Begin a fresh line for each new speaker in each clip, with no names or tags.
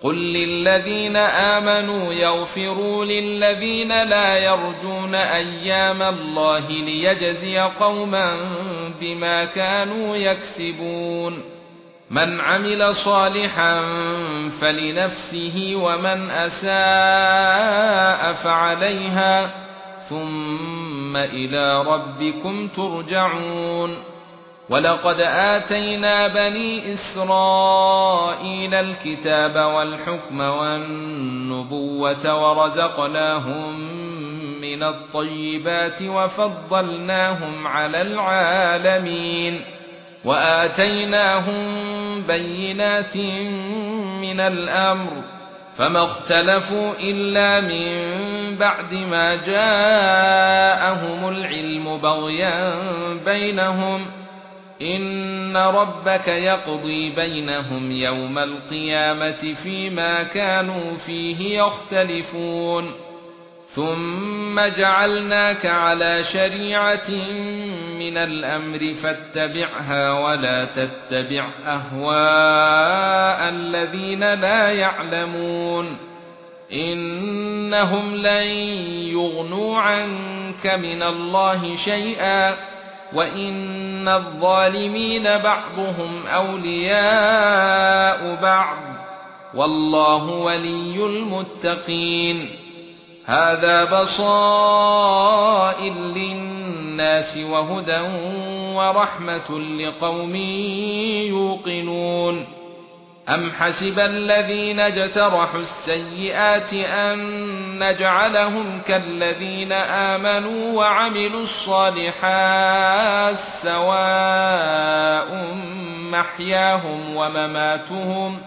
قل للذين آمنوا يغفروا للذين لا يرجون أيام الله ليجزي قوما بما كانوا يكسبون من عمل صالحا فلنفسه ومن أساء فعليها ثم إلى ربكم ترجعون ولقد آتينا بني إسرائيل الكتاب والحكم والنبوة ورزقناهم من الطيبات وفضلناهم على العالمين وآتيناهم بينات من الأمر فما اختلفوا إلا من بعد ما جاءهم العلم بغيا بينهم إن ربك يقضي بينهم يوم القيامة فيما كانوا فيه يختلفون ثم جعلناك على شريعة من الأمر فاتبعها ولا تتبع أهواء الذين لا يعلمون إنهم لن يغنوا عنك من الله شيئا وَإِنَّ الظَّالِمِينَ بَعْضُهُمْ أَوْلِيَاءُ بَعْضٍ وَاللَّهُ وَلِيُّ الْمُتَّقِينَ هَذَا بَصَائِرُ لِلنَّاسِ وَهُدًى وَرَحْمَةٌ لِقَوْمٍ يُوقِنُونَ أَمْ حَسِبَ الَّذِينَ اجْتَرَحُوا السَّيِّئَاتِ أَن نَّجْعَلَهُمْ كَالَّذِينَ آمَنُوا وَعَمِلُوا الصَّالِحَاتِ سَوَاءٌ مَحْيَاهُمْ وَمَمَاتُهُمْ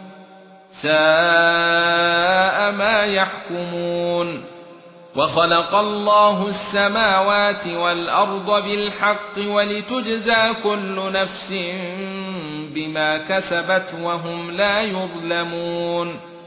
سَاءَ مَا يَحْكُمُونَ وَخَلَقَ اللَّهُ السَّمَاوَاتِ وَالْأَرْضَ بِالْحَقِّ وَلِتُجْزَى كُلُّ نَفْسٍ بما كسبت وهم لا يظلمون